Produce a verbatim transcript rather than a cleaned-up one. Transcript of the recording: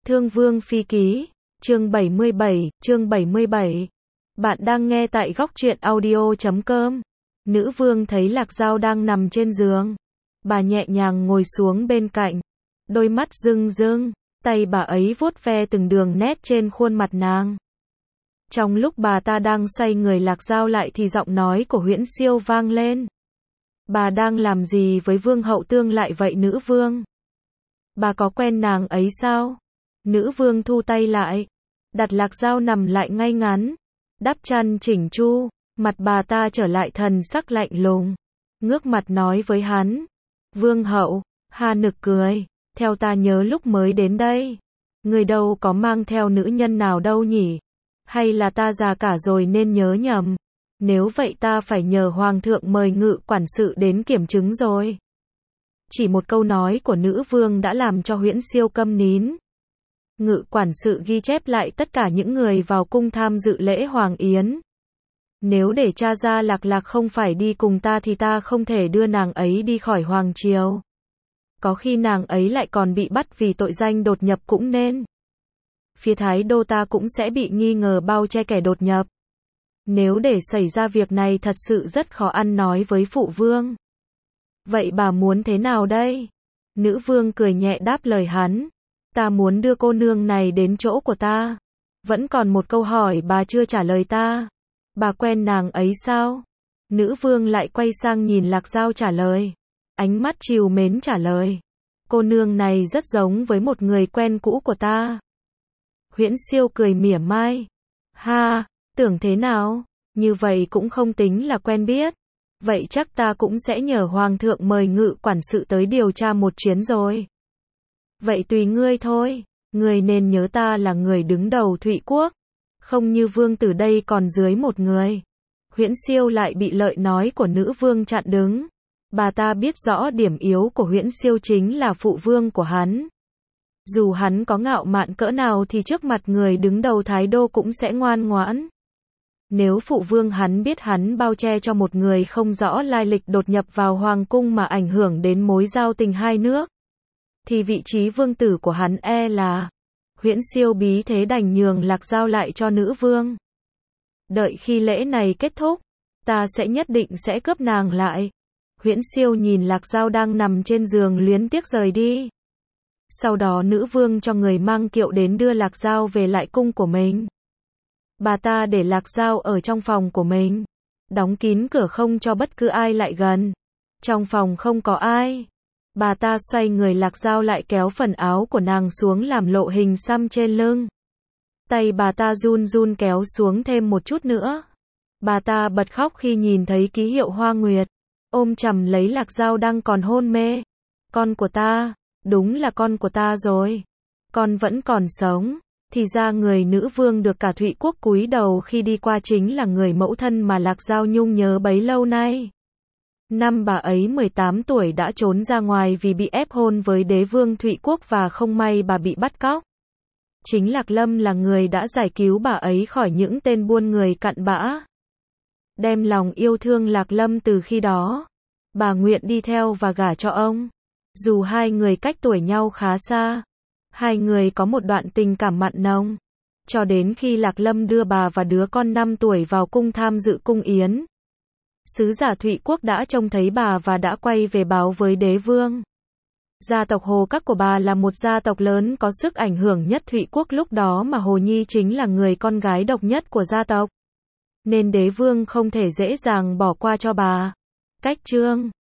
Thương Vương Phi Ký, chương bảy mươi bảy, chương bảy mươi bảy. Bạn đang nghe tại góc truyện audio chấm com. Nữ vương thấy Lạc Dao đang nằm trên giường. Bà nhẹ nhàng ngồi xuống bên cạnh. Đôi mắt rưng rưng, tay bà ấy vuốt ve từng đường nét trên khuôn mặt nàng. Trong lúc bà ta đang xoay người Lạc Dao lại thì giọng nói của Huyễn Siêu vang lên. Bà đang làm gì với vương hậu tương lại vậy nữ vương? Bà có quen nàng ấy sao? Nữ vương thu tay lại, đặt Lạc Dao nằm lại ngay ngắn, đắp chăn chỉnh chu, mặt bà ta trở lại thần sắc lạnh lùng, ngước mặt nói với hắn. Vương hậu, ha nực cười, theo ta nhớ lúc mới đến đây, người đâu có mang theo nữ nhân nào đâu nhỉ? Hay là ta già cả rồi nên nhớ nhầm? Nếu vậy ta phải nhờ hoàng thượng mời ngự quản sự đến kiểm chứng rồi. Chỉ một câu nói của nữ vương đã làm cho Huyễn Siêu câm nín. Ngự quản sự ghi chép lại tất cả những người vào cung tham dự lễ hoàng yến. Nếu để tra ra Lạc Lạc không phải đi cùng ta thì ta không thể đưa nàng ấy đi khỏi hoàng triều. Có khi nàng ấy lại còn bị bắt vì tội danh đột nhập cũng nên. Phía Thái Đô ta cũng sẽ bị nghi ngờ bao che kẻ đột nhập. Nếu để xảy ra việc này thật sự rất khó ăn nói với phụ vương. Vậy bà muốn thế nào đây? Nữ vương cười nhẹ đáp lời hắn. Ta muốn đưa cô nương này đến chỗ của ta. Vẫn còn một câu hỏi bà chưa trả lời ta. Bà quen nàng ấy sao? Nữ vương lại quay sang nhìn Lạc Dao trả lời. Ánh mắt trìu mến trả lời. Cô nương này rất giống với một người quen cũ của ta. Huyễn Siêu cười mỉa mai. Ha, tưởng thế nào? Như vậy cũng không tính là quen biết. Vậy chắc ta cũng sẽ nhờ hoàng thượng mời ngự quản sự tới điều tra một chuyến rồi. Vậy tùy ngươi thôi, ngươi nên nhớ ta là người đứng đầu Thụy Quốc, không như vương tử đây còn dưới một người. Huyễn Siêu lại bị lời nói của nữ vương chặn đứng. Bà ta biết rõ điểm yếu của Huyễn Siêu chính là phụ vương của hắn. Dù hắn có ngạo mạn cỡ nào thì trước mặt người đứng đầu Thái Đô cũng sẽ ngoan ngoãn. Nếu phụ vương hắn biết hắn bao che cho một người không rõ lai lịch đột nhập vào hoàng cung mà ảnh hưởng đến mối giao tình hai nước, thì vị trí vương tử của hắn e là. Huyễn Siêu bí thế đành nhường Lạc Dao lại cho nữ vương. Đợi khi lễ này kết thúc, ta sẽ nhất định sẽ cướp nàng lại. Huyễn Siêu nhìn Lạc Dao đang nằm trên giường luyến tiếc rời đi. Sau đó nữ vương cho người mang kiệu đến đưa Lạc Dao về lại cung của mình. Bà ta để Lạc Dao ở trong phòng của mình, đóng kín cửa không cho bất cứ ai lại gần. Trong phòng không có ai. Bà ta xoay người Lạc Dao lại kéo phần áo của nàng xuống làm lộ hình xăm trên lưng. Tay bà ta run run kéo xuống thêm một chút nữa. Bà ta bật khóc khi nhìn thấy ký hiệu Hoa Nguyệt, ôm chầm lấy Lạc Dao đang còn hôn mê. Con của ta, đúng là con của ta rồi. Con vẫn còn sống. Thì ra người nữ vương được cả Thụy Quốc cúi đầu khi đi qua chính là người mẫu thân mà Lạc Dao nhung nhớ bấy lâu nay. Năm bà ấy mười tám tuổi đã trốn ra ngoài vì bị ép hôn với đế vương Thụy Quốc và không may bà bị bắt cóc. Chính Lạc Lâm là người đã giải cứu bà ấy khỏi những tên buôn người cặn bã. Đem lòng yêu thương Lạc Lâm từ khi đó, bà nguyện đi theo và gả cho ông. Dù hai người cách tuổi nhau khá xa, hai người có một đoạn tình cảm mặn nồng. Cho đến khi Lạc Lâm đưa bà và đứa con năm tuổi vào cung tham dự cung yến. Sứ giả Thụy Quốc đã trông thấy bà và đã quay về báo với đế vương. Gia tộc Hồ Các của bà là một gia tộc lớn có sức ảnh hưởng nhất Thụy Quốc lúc đó mà Hồ Nhi chính là người con gái độc nhất của gia tộc. Nên đế vương không thể dễ dàng bỏ qua cho bà. Cách chương